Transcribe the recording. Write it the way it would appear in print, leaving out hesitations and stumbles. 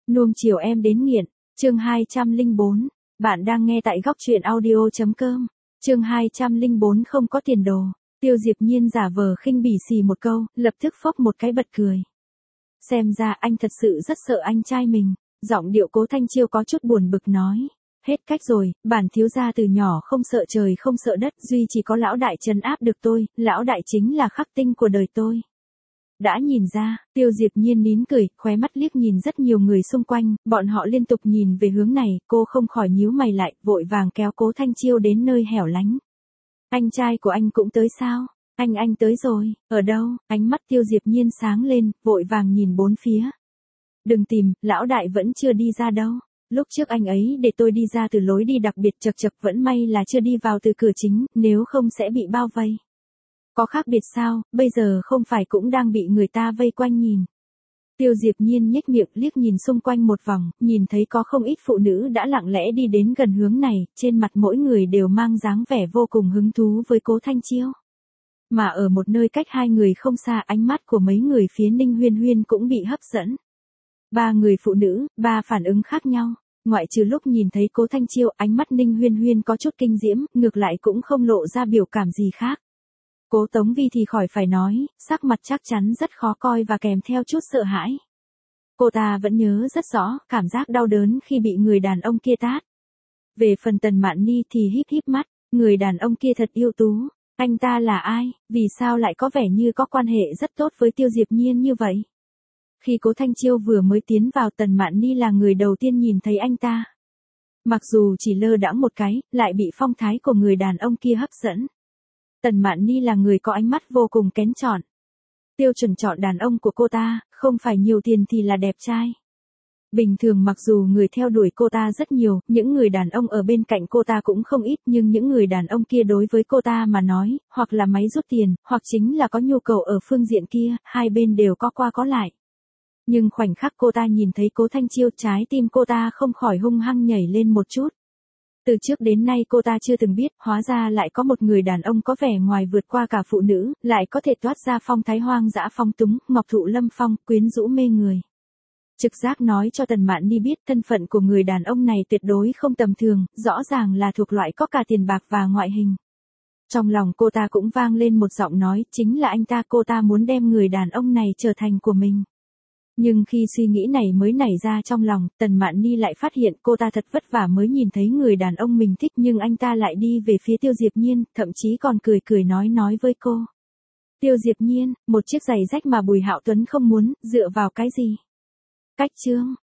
Nuông chiều em đến nghiện, chương 204. Bạn đang nghe tại góc truyện audio.com. Chương 204 không có tiền đồ. Tiêu Diệp Nhiên giả vờ khinh bỉ xì một câu, lập tức phốc một cái bật cười. Xem ra anh thật sự rất sợ anh trai mình. Giọng điệu Cố Thanh Chiêu có chút buồn bực nói. Hết cách rồi, bản thiếu gia từ nhỏ không sợ trời không sợ đất, duy chỉ có lão đại trấn áp được tôi, lão đại chính là khắc tinh của đời tôi. Đã nhìn ra, Tiêu Diệp Nhiên nín cười, khóe mắt liếc nhìn rất nhiều người xung quanh, bọn họ liên tục nhìn về hướng này, cô không khỏi nhíu mày lại, vội vàng kéo Cố Thanh Chiêu đến nơi hẻo lánh. Anh trai của anh cũng tới sao? Anh tới rồi, ở đâu? Ánh mắt Tiêu Diệp Nhiên sáng lên, vội vàng nhìn bốn phía. Đừng tìm, lão đại vẫn chưa đi ra đâu. Lúc trước anh ấy để tôi đi ra từ lối đi đặc biệt chật chật, vẫn may là chưa đi vào từ cửa chính, nếu không sẽ bị bao vây. Có khác biệt sao, bây giờ không phải cũng đang bị người ta vây quanh nhìn. Tiêu Diệp Nhiên nhếch miệng liếc nhìn xung quanh một vòng, nhìn thấy có không ít phụ nữ đã lặng lẽ đi đến gần hướng này, trên mặt mỗi người đều mang dáng vẻ vô cùng hứng thú với Cố Thanh Chiêu. Mà ở một nơi cách hai người không xa, ánh mắt của mấy người phía Ninh Huyên Huyên cũng bị hấp dẫn. Ba người phụ nữ, ba phản ứng khác nhau. Ngoại trừ lúc nhìn thấy Cố Thanh Chiêu, ánh mắt Ninh Huyên Huyên có chút kinh diễm, ngược lại cũng không lộ ra biểu cảm gì khác. Cố Tống Vi thì khỏi phải nói, sắc mặt chắc chắn rất khó coi và kèm theo chút sợ hãi. Cô ta vẫn nhớ rất rõ, cảm giác đau đớn khi bị người đàn ông kia tát. Về phần Tần Mạn Ni thì híp híp mắt, người đàn ông kia thật ưu tú. Anh ta là ai, vì sao lại có vẻ như có quan hệ rất tốt với Tiêu Diệp Nhiên như vậy? Khi Cố Thanh Chiêu vừa mới tiến vào, Tần Mạn Ni là người đầu tiên nhìn thấy anh ta. Mặc dù chỉ lơ đãng một cái, lại bị phong thái của người đàn ông kia hấp dẫn. Tần Mạn Ni là người có ánh mắt vô cùng kén chọn. Tiêu chuẩn chọn đàn ông của cô ta, không phải nhiều tiền thì là đẹp trai. Bình thường mặc dù người theo đuổi cô ta rất nhiều, những người đàn ông ở bên cạnh cô ta cũng không ít, nhưng những người đàn ông kia đối với cô ta mà nói, hoặc là máy rút tiền, hoặc chính là có nhu cầu ở phương diện kia, hai bên đều có qua có lại. Nhưng khoảnh khắc cô ta nhìn thấy Cố Thanh Chiêu, trái tim cô ta không khỏi hung hăng nhảy lên một chút. Từ trước đến nay cô ta chưa từng biết, hóa ra lại có một người đàn ông có vẻ ngoài vượt qua cả phụ nữ, lại có thể toát ra phong thái hoang dã phong túng, ngọc thụ lâm phong, quyến rũ mê người. Trực giác nói cho Tần Mạn Ni biết thân phận của người đàn ông này tuyệt đối không tầm thường, rõ ràng là thuộc loại có cả tiền bạc và ngoại hình. Trong lòng cô ta cũng vang lên một giọng nói, chính là anh ta, cô ta muốn đem người đàn ông này trở thành của mình. Nhưng khi suy nghĩ này mới nảy ra trong lòng, Tần Mạn Ni lại phát hiện cô ta thật vất vả mới nhìn thấy người đàn ông mình thích, nhưng anh ta lại đi về phía Tiêu Diệp Nhiên, thậm chí còn cười cười nói với cô. Tiêu Diệp Nhiên, một chiếc giày rách mà Bùi Hạo Tuấn không muốn, dựa vào cái gì? Cách chương,